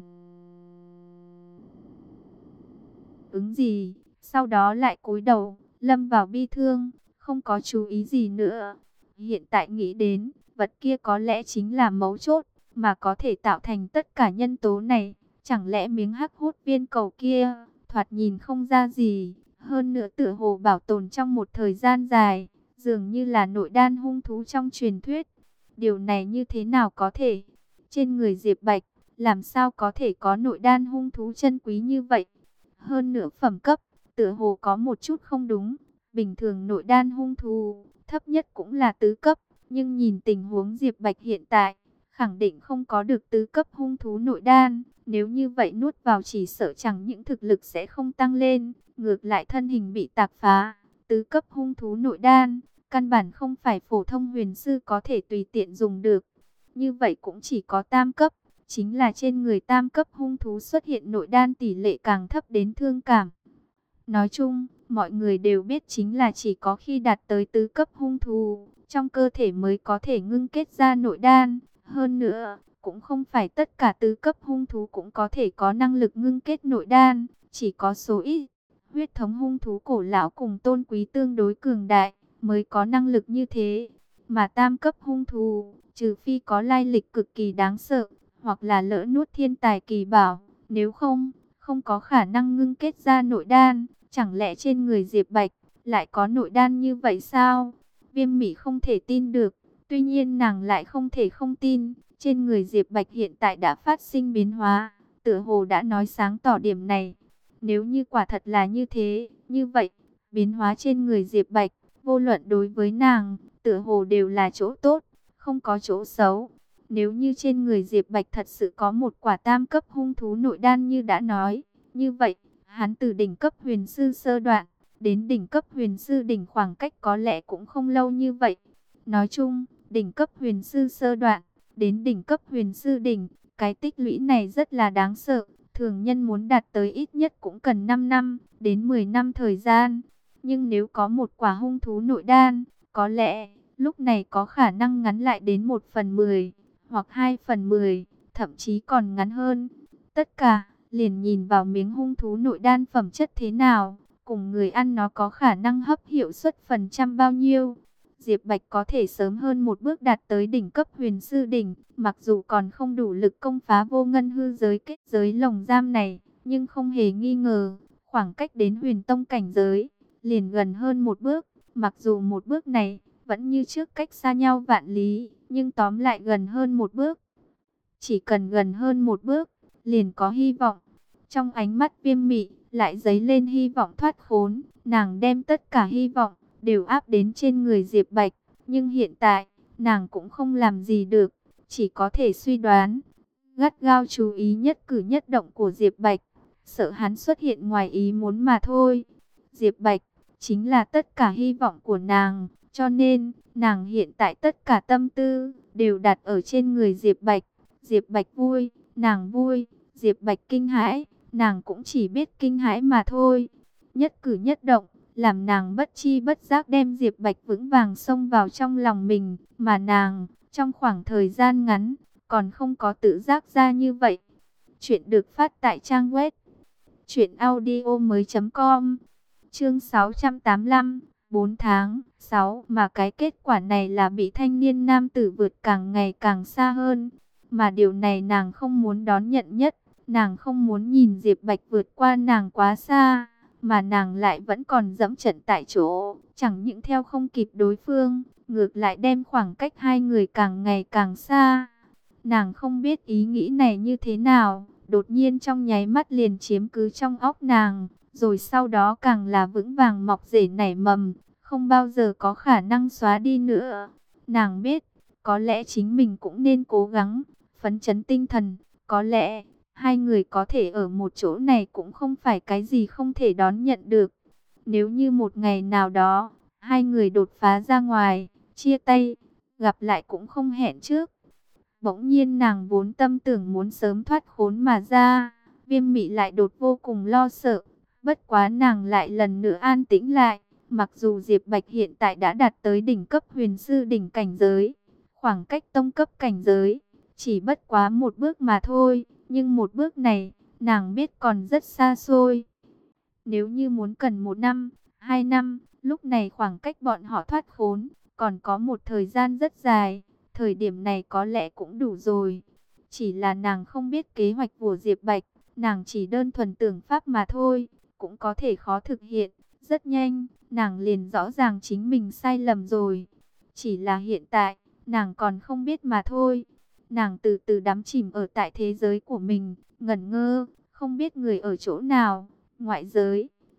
ứng gì, sau đó lại cúi đầu, lâm vào bi thương, không có chú ý gì nữa. Hiện tại nghĩ đến, vật kia có lẽ chính là mấu chốt, mà có thể tạo thành tất cả nhân tố này. Chẳng lẽ miếng hắc hút viên cầu kia, thoạt nhìn không ra gì, hơn nữa tựa hồ bảo tồn trong một thời gian dài, dường như là nội đan hung thú trong truyền thuyết. Điều này như thế nào có thể? Trên người Diệp Bạch, làm sao có thể có nội đan hung thú chân quý như vậy? Hơn nữa phẩm cấp, tựa hồ có một chút không đúng. Bình thường nội đan hung thú, thấp nhất cũng là tứ cấp, nhưng nhìn tình huống Diệp Bạch hiện tại, khẳng định không có được tứ cấp hung thú nội đan. Nếu như vậy nuốt vào chỉ sợ chẳng những thực lực sẽ không tăng lên, ngược lại thân hình bị tạc phá. Tứ cấp hung thú nội đan, căn bản không phải phổ thông huyền sư có thể tùy tiện dùng được. Như vậy cũng chỉ có tam cấp, chính là trên người tam cấp hung thú xuất hiện nội đan tỷ lệ càng thấp đến thương cảm. Nói chung, mọi người đều biết chính là chỉ có khi đạt tới tứ cấp hung thú, trong cơ thể mới có thể ngưng kết ra nội đan. Hơn nữa, cũng không phải tất cả tứ cấp hung thú cũng có thể có năng lực ngưng kết nội đan, chỉ có số ít. Huyết thống hung thú cổ lão cùng tôn quý tương đối cường đại, mới có năng lực như thế. Mà tam cấp hung thú, trừ phi có lai lịch cực kỳ đáng sợ, hoặc là lỡ nuốt thiên tài kỳ bảo, nếu không, không có khả năng ngưng kết ra nội đan. Chẳng lẽ trên người Diệp Bạch lại có nội đan như vậy sao? Viêm Mị không thể tin được, tuy nhiên nàng lại không thể không tin. Trên người Diệp Bạch hiện tại đã phát sinh biến hóa, tựa hồ đã nói sáng tỏ điểm này. Nếu như quả thật là như thế, như vậy, biến hóa trên người Diệp Bạch, vô luận đối với nàng, tựa hồ đều là chỗ tốt, không có chỗ xấu. Nếu như trên người Diệp Bạch thật sự có một quả tam cấp hung thú nội đan như đã nói, như vậy, hắn từ đỉnh cấp huyền sư sơ đoạn, đến đỉnh cấp huyền sư đỉnh khoảng cách có lẽ cũng không lâu như vậy. Nói chung, đỉnh cấp huyền sư sơ đoạn, đến đỉnh cấp huyền sư đỉnh, cái tích lũy này rất là đáng sợ. Thường nhân muốn đạt tới ít nhất cũng cần 5 năm, đến 10 năm thời gian. Nhưng nếu có một quả hung thú nội đan, có lẽ, lúc này có khả năng ngắn lại đến 1/10, hoặc 2/10, thậm chí còn ngắn hơn. Tất cả, liền nhìn vào miếng hung thú nội đan phẩm chất thế nào, cùng người ăn nó có khả năng hấp hiệu suất phần trăm bao nhiêu. Diệp Bạch có thể sớm hơn một bước đạt tới đỉnh cấp huyền sư đỉnh, mặc dù còn không đủ lực công phá vô ngân hư giới kết giới lồng giam này, nhưng không hề nghi ngờ, khoảng cách đến huyền tông cảnh giới, liền gần hơn một bước. Mặc dù một bước này, vẫn như trước cách xa nhau vạn lý, nhưng tóm lại gần hơn một bước. Chỉ cần gần hơn một bước, liền có hy vọng. Trong ánh mắt Viêm Mị, lại dấy lên hy vọng thoát khốn, nàng đem tất cả hy vọng đều áp đến trên người Diệp Bạch, nhưng hiện tại, nàng cũng không làm gì được, chỉ có thể suy đoán, gắt gao chú ý nhất cử nhất động của Diệp Bạch, sợ hắn xuất hiện ngoài ý muốn mà thôi. Diệp Bạch chính là tất cả hy vọng của nàng, cho nên, nàng hiện tại tất cả tâm tư đều đặt ở trên người Diệp Bạch. Diệp Bạch vui, nàng vui, Diệp Bạch kinh hãi, nàng cũng chỉ biết kinh hãi mà thôi. Nhất cử nhất động, làm nàng bất chi bất giác đem Diệp Bạch vững vàng xông vào trong lòng mình, mà nàng, trong khoảng thời gian ngắn, còn không có tự giác ra như vậy. Chuyện được phát tại trang web truyệnaudiomoi.com. Chương 685, 4 tháng 6, mà cái kết quả này là bị thanh niên nam tử vượt càng ngày càng xa hơn, mà điều này nàng không muốn đón nhận nhất. Nàng không muốn nhìn Diệp Bạch vượt qua nàng quá xa, mà nàng lại vẫn còn dẫm trận tại chỗ, chẳng những theo không kịp đối phương, ngược lại đem khoảng cách hai người càng ngày càng xa. Nàng không biết ý nghĩ này như thế nào, đột nhiên trong nháy mắt liền chiếm cứ trong óc nàng, rồi sau đó càng là vững vàng mọc rễ nảy mầm, không bao giờ có khả năng xóa đi nữa. Nàng biết, có lẽ chính mình cũng nên cố gắng, phấn chấn tinh thần, có lẽ hai người có thể ở một chỗ này cũng không phải cái gì không thể đón nhận được. Nếu như một ngày nào đó, hai người đột phá ra ngoài, chia tay, gặp lại cũng không hẹn trước. Bỗng nhiên nàng vốn tâm tưởng muốn sớm thoát khốn mà ra, Viêm Mị lại đột vô cùng lo sợ. Bất quá nàng lại lần nữa an tĩnh lại, mặc dù Diệp Bạch hiện tại đã đạt tới đỉnh cấp huyền sư đỉnh cảnh giới, khoảng cách tông cấp cảnh giới, chỉ bất quá một bước mà thôi. Nhưng một bước này, nàng biết còn rất xa xôi. Nếu như muốn cần 1 năm, 2 năm, lúc này khoảng cách bọn họ thoát khốn, còn có một thời gian rất dài. Thời điểm này có lẽ cũng đủ rồi. Chỉ là nàng không biết kế hoạch của Diệp Bạch, nàng chỉ đơn thuần tưởng pháp mà thôi, cũng có thể khó thực hiện. Rất nhanh, nàng liền rõ ràng chính mình sai lầm rồi. Chỉ là hiện tại, nàng còn không biết mà thôi. Nàng từ từ đắm chìm ở tại thế giới của mình, ngẩn ngơ, không biết người ở chỗ nào, ngoại giới,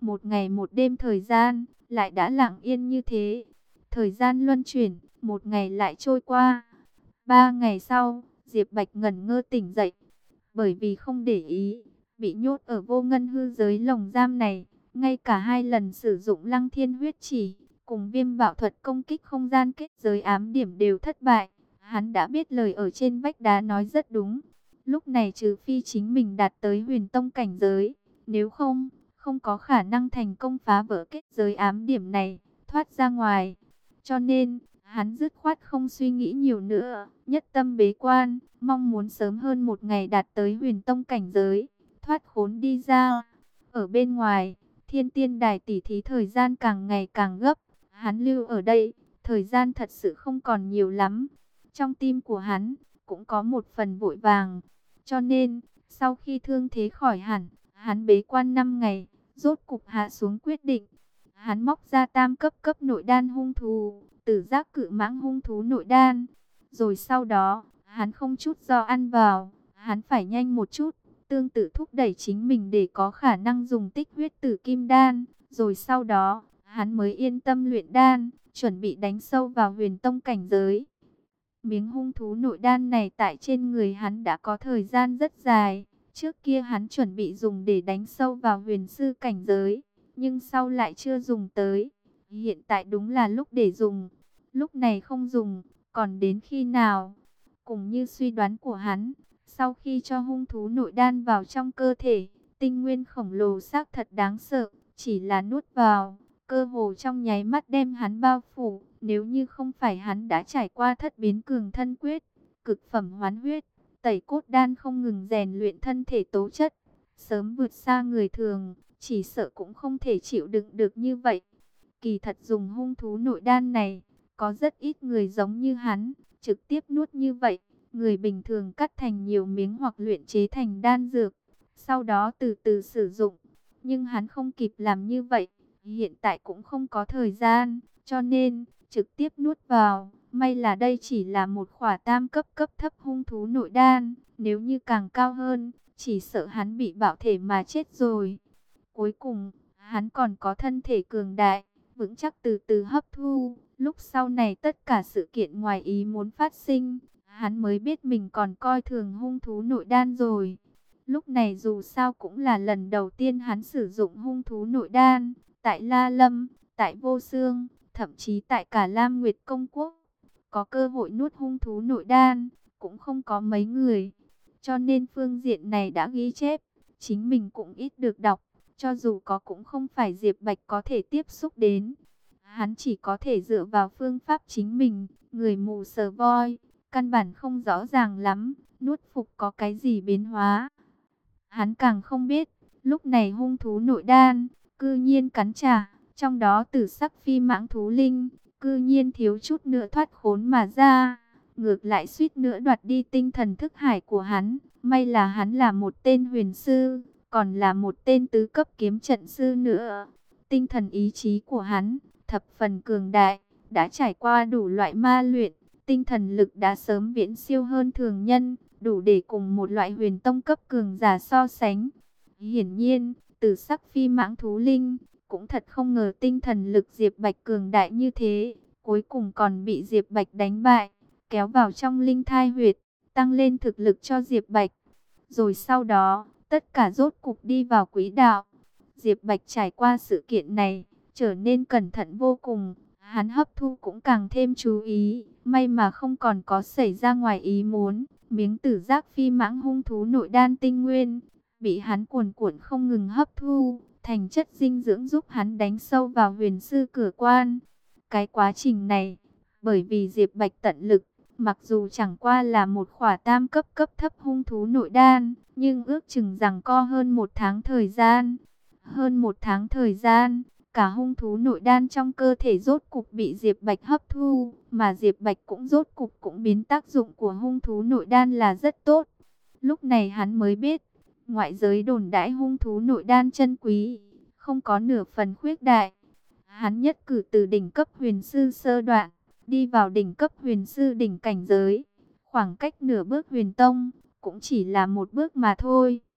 Một ngày một đêm thời gian, lại đã lặng yên như thế. Thời gian luân chuyển, một ngày lại trôi qua. 3 ngày sau, Diệp Bạch ngẩn ngơ tỉnh dậy. Bởi vì không để ý, bị nhốt ở vô ngân hư giới lồng giam này, ngay cả 2 lần sử dụng lăng thiên huyết chỉ, cùng viêm bạo thuật công kích không gian kết giới ám điểm đều thất bại. Hắn đã biết lời ở trên vách đá nói rất đúng. Lúc này trừ phi chính mình đạt tới huyền tông cảnh giới, nếu không, không có khả năng thành công phá vỡ kết giới ám điểm này, thoát ra ngoài. Cho nên, hắn dứt khoát không suy nghĩ nhiều nữa, nhất tâm bế quan, mong muốn sớm hơn một ngày đạt tới huyền tông cảnh giới, thoát khốn đi ra. Ở bên ngoài, thiên tiên đài tỉ thí thời gian càng ngày càng gấp, hắn lưu ở đây, thời gian thật sự không còn nhiều lắm. Trong tim của hắn, cũng có một phần vội vàng, cho nên, sau khi thương thế khỏi hẳn, hắn bế quan 5 ngày, rốt cục hạ xuống quyết định. Hắn móc ra tam cấp nội đan hung thú, tử giác cự mãng hung thú nội đan. Rồi sau đó, hắn không chút do ăn vào, hắn phải nhanh một chút, tương tự thúc đẩy chính mình để có khả năng dùng tích huyết tử kim đan. Rồi sau đó, hắn mới yên tâm luyện đan, chuẩn bị đánh sâu vào huyền tông cảnh giới. Miếng hung thú nội đan này tại trên người hắn đã có thời gian rất dài. Trước kia hắn chuẩn bị dùng để đánh sâu vào huyền sư cảnh giới, nhưng sau lại chưa dùng tới. Hiện tại đúng là lúc để dùng. Lúc này không dùng, còn đến khi nào? Cùng như suy đoán của hắn, sau khi cho hung thú nội đan vào trong cơ thể, tinh nguyên khổng lồ xác thật đáng sợ, chỉ là nuốt vào, cơ hồ trong nháy mắt đem hắn bao phủ. Nếu như không phải hắn đã trải qua thất biến cường thân quyết, cực phẩm hoán huyết, tẩy cốt đan không ngừng rèn luyện thân thể tố chất, sớm vượt xa người thường, chỉ sợ cũng không thể chịu đựng được như vậy. Kỳ thật dùng hung thú nội đan này, có rất ít người giống như hắn, trực tiếp nuốt như vậy. Người bình thường cắt thành nhiều miếng hoặc luyện chế thành đan dược, sau đó từ từ sử dụng. Nhưng hắn không kịp làm như vậy, hiện tại cũng không có thời gian, cho nên trực tiếp nuốt vào. May là đây chỉ là một khỏa tam cấp thấp hung thú nội đan, nếu như càng cao hơn, chỉ sợ hắn bị bạo thể mà chết rồi. Cuối cùng, hắn còn có thân thể cường đại, vững chắc từ từ hấp thu. Lúc sau này tất cả sự kiện ngoài ý muốn phát sinh, hắn mới biết mình còn coi thường hung thú nội đan rồi. Lúc này dù sao cũng là lần đầu tiên hắn sử dụng hung thú nội đan, tại La Lâm, tại Vô Xương, thậm chí tại cả Lam Nguyệt Công Quốc. Có cơ hội nuốt hung thú nội đan, cũng không có mấy người. Cho nên phương diện này đã ghi chép, chính mình cũng ít được đọc. Cho dù có cũng không phải Diệp Bạch có thể tiếp xúc đến. Hắn chỉ có thể dựa vào phương pháp chính mình, người mù sờ voi, căn bản không rõ ràng lắm, nuốt phục có cái gì biến hóa. Hắn càng không biết, lúc này hung thú nội đan, cư nhiên cắn trả, trong đó tử sắc phi mãng thú linh, cư nhiên thiếu chút nữa thoát khốn mà ra. Ngược lại suýt nữa đoạt đi tinh thần thức hải của hắn, may là hắn là một tên huyền sư, còn là một tên tứ cấp kiếm trận sư nữa. Tinh thần ý chí của hắn, thập phần cường đại, đã trải qua đủ loại ma luyện, tinh thần lực đã sớm viễn siêu hơn thường nhân, đủ để cùng một loại huyền tông cấp cường giả so sánh. Hiển nhiên, tử sắc phi mãng thú linh, cũng thật không ngờ tinh thần lực Diệp Bạch cường đại như thế, cuối cùng còn bị Diệp Bạch đánh bại, kéo vào trong linh thai huyệt, tăng lên thực lực cho Diệp Bạch. Rồi sau đó, tất cả rốt cục đi vào quỹ đạo. Diệp Bạch trải qua sự kiện này, trở nên cẩn thận vô cùng, hắn hấp thu cũng càng thêm chú ý, may mà không còn có xảy ra ngoài ý muốn. Miếng tử giác phi mãng hung thú nội đan tinh nguyên, bị hắn cuồn cuộn không ngừng hấp thu, thành chất dinh dưỡng giúp hắn đánh sâu vào huyền sư cửa quan. Cái quá trình này, bởi vì Diệp Bạch tận lực, mặc dù chẳng qua là một khỏa tam cấp thấp hung thú nội đan, nhưng ước chừng rằng co hơn 1 tháng thời gian. Hơn 1 tháng thời gian, cả hung thú nội đan trong cơ thể rốt cục bị Diệp Bạch hấp thu, mà Diệp Bạch cũng rốt cục cũng biến tác dụng của hung thú nội đan là rất tốt. Lúc này hắn mới biết, ngoại giới đồn đãi hung thú nội đan chân quý, không có nửa phần khuyết đại. Hắn nhất cử từ đỉnh cấp huyền sư sơ đoạn, đi vào đỉnh cấp huyền sư đỉnh cảnh giới. Khoảng cách nửa bước huyền tông, cũng chỉ là một bước mà thôi.